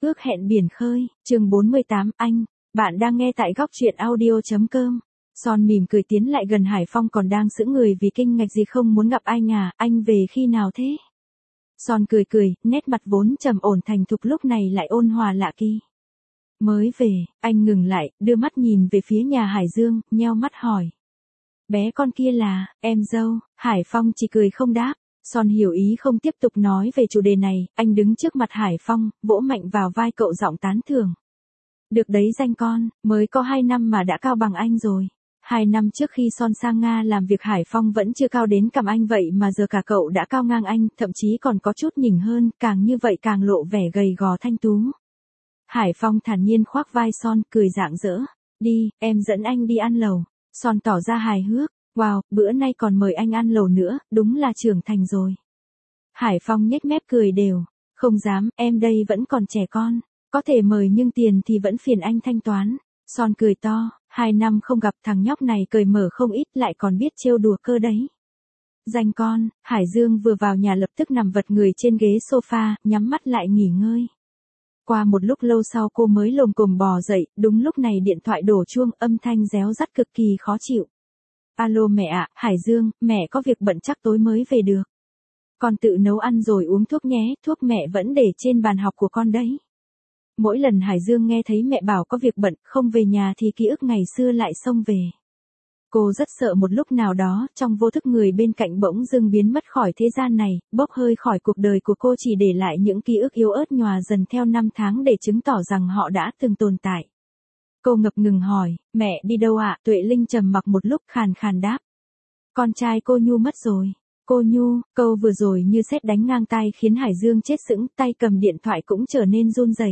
Ước hẹn biển khơi, chương 48, anh. Bạn đang nghe tại góc truyện audio.com. Son mỉm cười tiến lại gần Hải Phong còn đang sững người vì kinh ngạc gì không muốn gặp anh à, anh về khi nào thế? Son cười cười, nét mặt vốn trầm ổn thành thục lúc này lại ôn hòa lạ kỳ. Mới về, anh ngừng lại, đưa mắt nhìn về phía nhà Hải Dương, nheo mắt hỏi. Bé con kia là, em dâu, Hải Phong chỉ cười không đáp. Son hiểu ý không tiếp tục nói về chủ đề này, anh đứng trước mặt Hải Phong, vỗ mạnh vào vai cậu giọng tán thưởng. Được đấy danh con, mới có 2 năm mà đã cao bằng anh rồi. 2 năm trước khi Son sang Nga làm việc Hải Phong vẫn chưa cao đến cằm anh vậy mà giờ cả cậu đã cao ngang anh, thậm chí còn có chút nhỉnh hơn, càng như vậy càng lộ vẻ gầy gò thanh tú. Hải Phong thản nhiên khoác vai Son, cười rạng rỡ. Đi, em dẫn anh đi ăn lẩu. Son tỏ ra hài hước. Wow, bữa nay còn mời anh ăn lẩu nữa, đúng là trưởng thành rồi. Hải Phong nhếch mép cười đều. Không dám, em đây vẫn còn trẻ con. Có thể mời nhưng tiền thì vẫn phiền anh thanh toán. Son cười to, 2 năm không gặp thằng nhóc này cởi mở không ít lại còn biết trêu đùa cơ đấy. Danh con, Hải Dương vừa vào nhà lập tức nằm vật người trên ghế sofa, nhắm mắt lại nghỉ ngơi. Qua một lúc lâu sau cô mới lồm cồm bò dậy, đúng lúc này điện thoại đổ chuông, âm thanh réo rắt cực kỳ khó chịu. Alo mẹ ạ, Hải Dương, mẹ có việc bận chắc tối mới về được. Con tự nấu ăn rồi uống thuốc nhé, thuốc mẹ vẫn để trên bàn học của con đấy. Mỗi lần Hải Dương nghe thấy mẹ bảo có việc bận, không về nhà thì ký ức ngày xưa lại xông về. Cô rất sợ một lúc nào đó, trong vô thức người bên cạnh bỗng dưng biến mất khỏi thế gian này, bốc hơi khỏi cuộc đời của cô chỉ để lại những ký ức yếu ớt nhòa dần theo năm tháng để chứng tỏ rằng họ đã từng tồn tại. Cô ngập ngừng hỏi, mẹ đi đâu ạ? Tuệ Linh trầm mặc một lúc khàn khàn đáp. Con trai cô Nhu mất rồi. Cô Nhu, câu vừa rồi như sét đánh ngang tai khiến Hải Dương chết sững, tay cầm điện thoại cũng trở nên run rẩy.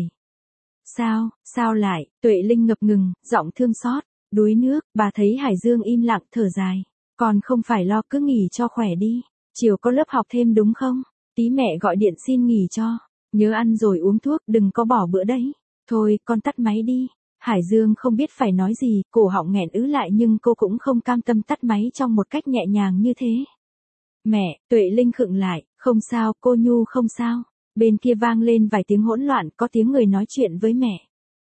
Sao lại? Tuệ Linh ngập ngừng, giọng thương xót. Đuối nước, bà thấy Hải Dương im lặng thở dài. Con không phải lo, cứ nghỉ cho khỏe đi. Chiều có lớp học thêm đúng không? Tí mẹ gọi điện xin nghỉ cho. Nhớ ăn rồi uống thuốc, đừng có bỏ bữa đấy. Thôi, con tắt máy đi. Hải Dương không biết phải nói gì, cổ họng nghẹn ứ lại nhưng cô cũng không cam tâm tắt máy trong một cách nhẹ nhàng như thế. Mẹ, Tuệ Linh khựng lại, không sao, cô Nhu không sao. Bên kia vang lên vài tiếng hỗn loạn, có tiếng người nói chuyện với mẹ.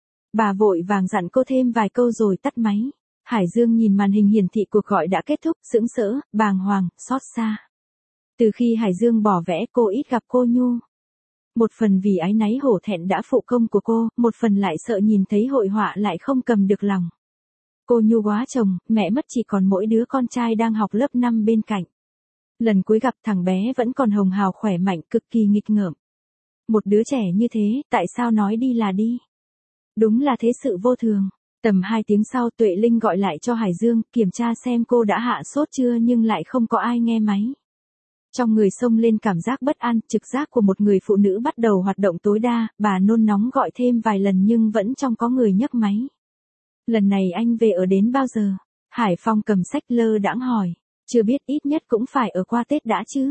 Bà vội vàng dặn cô thêm vài câu rồi tắt máy. Hải Dương nhìn màn hình hiển thị cuộc gọi đã kết thúc, sững sỡ, bàng hoàng, xót xa. Từ khi Hải Dương bỏ vẽ cô ít gặp cô Nhu. Một phần vì áy náy hổ thẹn đã phụ công của cô, một phần lại sợ nhìn thấy hội họa lại không cầm được lòng. Cô Nhu quá chồng, mẹ mất chỉ còn mỗi đứa con trai đang học lớp 5 bên cạnh. Lần cuối gặp thằng bé vẫn còn hồng hào khỏe mạnh, cực kỳ nghịch ngợm. Một đứa trẻ như thế, tại sao nói đi là đi? Đúng là thế sự vô thường. Tầm 2 tiếng sau Tuệ Linh gọi lại cho Hải Dương, kiểm tra xem cô đã hạ sốt chưa nhưng lại không có ai nghe máy. Trong người xông lên cảm giác bất an, trực giác của một người phụ nữ bắt đầu hoạt động tối đa, bà nôn nóng gọi thêm vài lần nhưng vẫn trong có người nhấc máy. Lần này anh về ở đến bao giờ? Hải Phong cầm sách lơ đãng hỏi. Chưa biết, ít nhất cũng phải ở qua Tết đã chứ.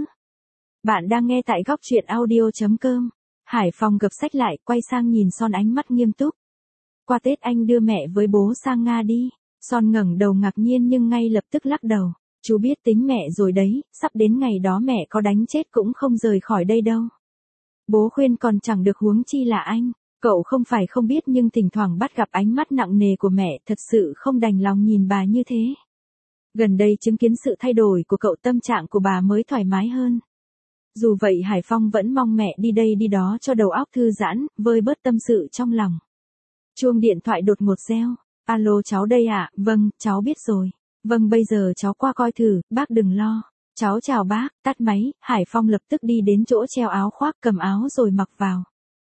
Bạn đang nghe tại góc truyện audio.com. Hải Phong gập sách lại, quay sang nhìn Son ánh mắt nghiêm túc. Qua Tết anh đưa mẹ với bố sang Nga đi. Son ngẩng đầu ngạc nhiên nhưng ngay lập tức lắc đầu. Chú biết tính mẹ rồi đấy, sắp đến ngày đó mẹ có đánh chết cũng không rời khỏi đây đâu. Bố khuyên còn chẳng được huống chi là anh. Cậu không phải không biết nhưng thỉnh thoảng bắt gặp ánh mắt nặng nề của mẹ thật sự không đành lòng nhìn bà như thế. Gần đây chứng kiến sự thay đổi của cậu tâm trạng của bà mới thoải mái hơn. Dù vậy Hải Phong vẫn mong mẹ đi đây đi đó cho đầu óc thư giãn, vơi bớt tâm sự trong lòng. Chuông điện thoại đột ngột reo. Alo cháu đây ạ, vâng, cháu biết rồi. Vâng bây giờ cháu qua coi thử, bác đừng lo. Cháu chào bác, tắt máy, Hải Phong lập tức đi đến chỗ treo áo khoác cầm áo rồi mặc vào.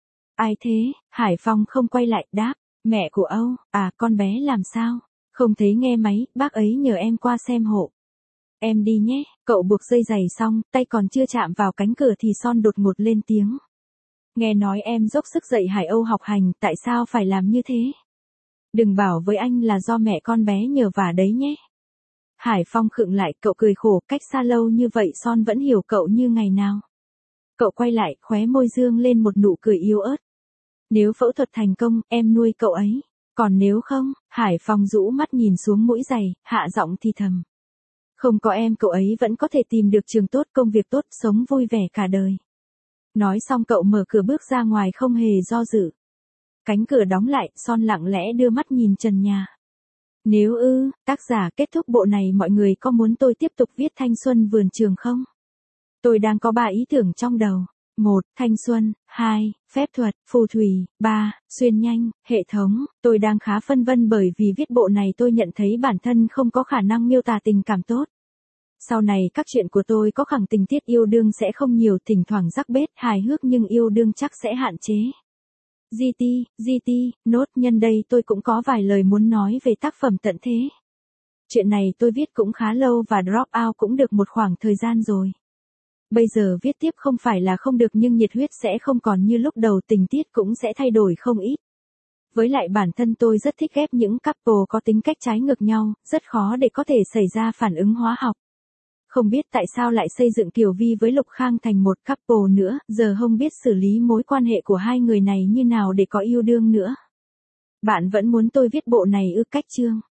Ai thế? Hải Phong không quay lại đáp, mẹ của Âu, à con bé làm sao? Không thấy nghe máy, bác ấy nhờ em qua xem hộ. Em đi nhé, cậu buộc dây giày xong, tay còn chưa chạm vào cánh cửa thì Son đột ngột lên tiếng. Nghe nói em dốc sức dạy Hải Âu học hành, tại sao phải làm như thế? Đừng bảo với anh là do mẹ con bé nhờ vả đấy nhé. Hải Phong khựng lại, cậu cười khổ, cách xa lâu như vậy Son vẫn hiểu cậu như ngày nào. Cậu quay lại, khóe môi dương lên một nụ cười yếu ớt. Nếu phẫu thuật thành công, em nuôi cậu ấy. Còn nếu không, Hải Phong rũ mắt nhìn xuống mũi giày, hạ giọng thì thầm. Không có em cậu ấy vẫn có thể tìm được trường tốt, công việc tốt, sống vui vẻ cả đời. Nói xong cậu mở cửa bước ra ngoài không hề do dự. Cánh cửa đóng lại, Son lặng lẽ đưa mắt nhìn trần nhà. Nếu tác giả kết thúc bộ này mọi người có muốn tôi tiếp tục viết thanh xuân vườn trường không? Tôi đang có 3 ý tưởng trong đầu. 1. Thanh xuân. 2. Phép thuật, phù thủy. 3. Xuyên nhanh, hệ thống. Tôi đang khá phân vân bởi vì viết bộ này tôi nhận thấy bản thân không có khả năng miêu tả tình cảm tốt. Sau này các chuyện của tôi có khẳng tình tiết yêu đương sẽ không nhiều, thỉnh thoảng rắc bết hài hước nhưng yêu đương chắc sẽ hạn chế. GT, nốt nhân đây tôi cũng có vài lời muốn nói về tác phẩm tận thế. Chuyện này tôi viết cũng khá lâu và drop out cũng được một khoảng thời gian rồi. Bây giờ viết tiếp không phải là không được nhưng nhiệt huyết sẽ không còn như lúc đầu, tình tiết cũng sẽ thay đổi không ít. Với lại bản thân tôi rất thích ghép những couple có tính cách trái ngược nhau, rất khó để có thể xảy ra phản ứng hóa học. Không biết tại sao lại xây dựng Kiều Vi với Lục Khang thành một couple nữa, giờ không biết xử lý mối quan hệ của hai người này như nào để có yêu đương nữa. Bạn vẫn muốn tôi viết bộ này cách chương?